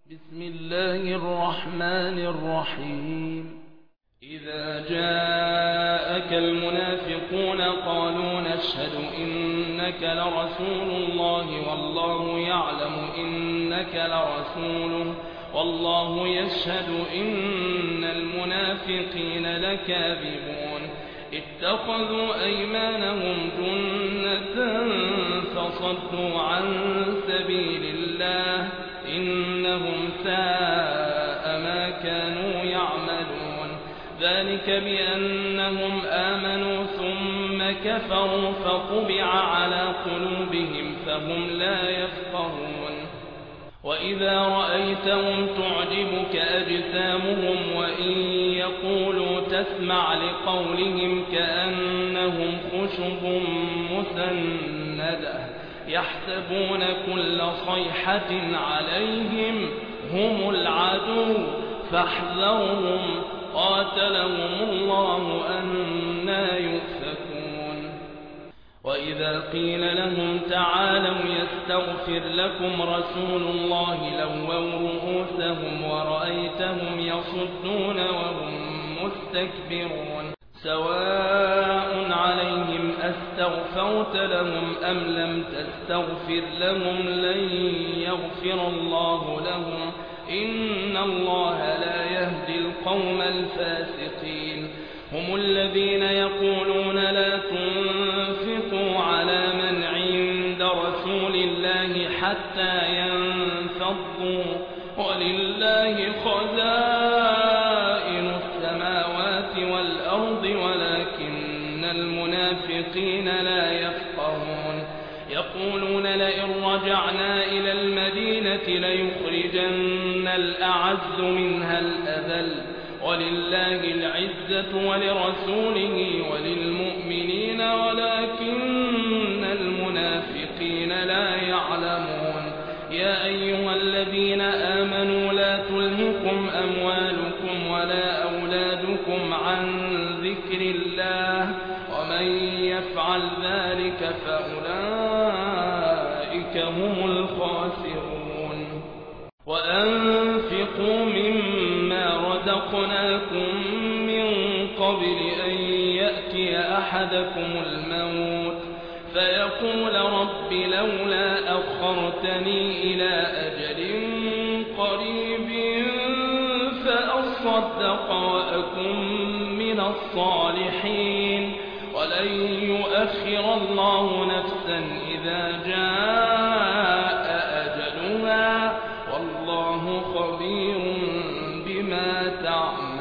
بسم الله الرحمن الرحيم. إذا جاءك المنافقون قالوا نشهد إنك لرسول الله والله يعلم إنك لرسوله والله يشهد إن المنافقين لكاذبون. اتخذوا أيمانهم جنة فصدوا عن سبيل الله إنهم ساء ما كانوا يعملون. ذلك بأنهم آمنوا ثم كفروا فطبع على قلوبهم فهم لا يفقهون. وإذا رأيتهم تعجبك أجسامهم وإن يقولوا تسمع لقولهم كأنهم خشب مسندة يحسبون كل صيحة عليهم هم العدو فاحذرهم قاتلهم الله أنى يؤفكون. وإذا قيل لهم تعالوا يستغفر لكم رسول الله لووا رؤوسهم ورأيتهم يصدون وهم مستكبرون. سواء عليهم أستغفرت لهم أم لم تستغفر لهم لن يغفر الله لهم إن الله لا يهدي القوم الفاسقين. هم الذين يقولون لا تنفقوا على من عند رسول الله حتى ينفضوا ولله خزائن السماوات والأرض ولكن المنافقين لا يفقهون. يقولون لئن رجعنا إلى المدينة ليخرجن الأعز منها الأذل ولله العزة ولرسوله وللمؤمنين ولكن المنافقين لا يعلمون. يا أيها الذين آمنوا لا تلهكم أموالكم ولا أولادكم عن ذكر الله ومن يفعل ذلك فأولئك هم الخاسرون. وأنفقوا مما رزقناكم من قبل أن يأتي أحدكم الموت فيقول رب لولا أخرتني إلى أجل قريب فأصدق وأكن من الصالحين ولن يؤخر الله نفسا إذا جاء أجلها والله خبير بما تعملون.